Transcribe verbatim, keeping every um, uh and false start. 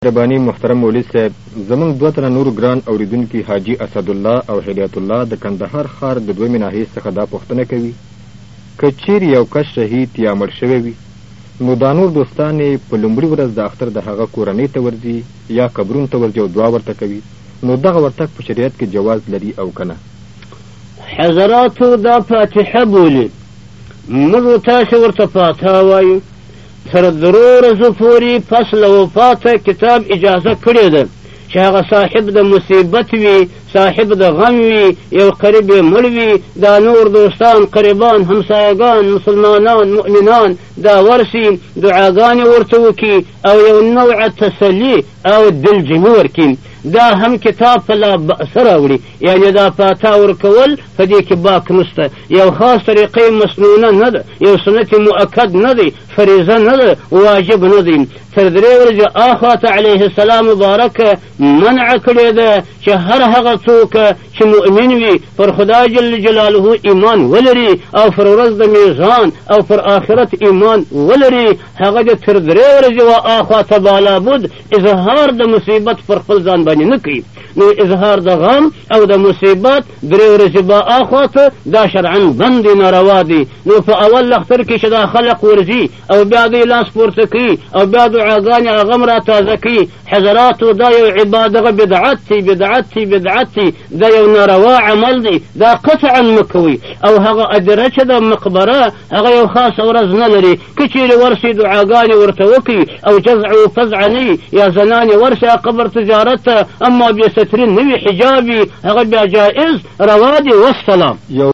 ربانی محترم مولوي صاحب، زمونږ دوه تنه نور ګران اوریدونکي حاجي اسدالله او هدایت الله د کندهار ښار د دویمې ناحیې څخه دا پوښتنه کوي، که چیرې یو کس شهید یا مړ شوی وي نو دا نور دوستان یې په لومړي ورځ د اختر د هغه کورنۍ ته ورځي یا قبرونو ته ورځي او دعا ورته کوي، نو دغه ورتګ په شریعت کې جواز لري او که نه؟ حضراتو دا فاتحه بولي، موږ تاسې ورته فاتحه وایو. تر درو ورځو پورې پس له وفاته کتاب اجازه کړې ده چې هغه صاحب د مصیبت وي، صاحب د غم وي، یو قریب یې مړ وي، دا نور دوستان قریبان همسایګان مسلمانان مؤمنان دا ورسي دعاګانې ورته وکړي او یو نوع تسلي او دلجمي ورکړي. دا هم کتاب په لا بأس راوړي، یعنې دا فاتحه ورکول په دې کې باک نشته، یو خاص طریقې مسنونه نه ده، یو سنت مؤکد نه دی، فریضه نه ده، واجب نه دی. تر درې ورځې آخواته علیه السلام مبارکه منع کړې ده چې هر هغه څوک چې مؤمن وي، پر خدای جل جلاله ایمان ولري او پر ورځ د میزان او پر آخرت ایمان ولري، هغه د تر درې ورځې و آخواته بالا بود اظهار د مصیبت پر خپل ځان باندې نه کوي. نو اظهار د غم او د مصیبت درې ورځې با آخواته دا شرعا بند ناروا دي. نو په اول اختر کې چې دا خلق ورځي او بیا دوی لاس پورته کوي او بیا دعاګانې هغه هم را تازه کوي، حضراتو دا یو عبادت دغه بدعت دی بدعت دی بدعت دی، دا یو ناروا عمل دی، دا قطعا مه کوئ. او هغه ادره چې د مقبره هغه یو خاصه ورځ نه لري، که چیرې ورسي دعاګانې ورته وکړي او جزع و فزع نه یا زنانې ورسي قبر تجارت ته، اما بې سترین نه وي حجابي، هغه بیا جائز روا دی. والسلام.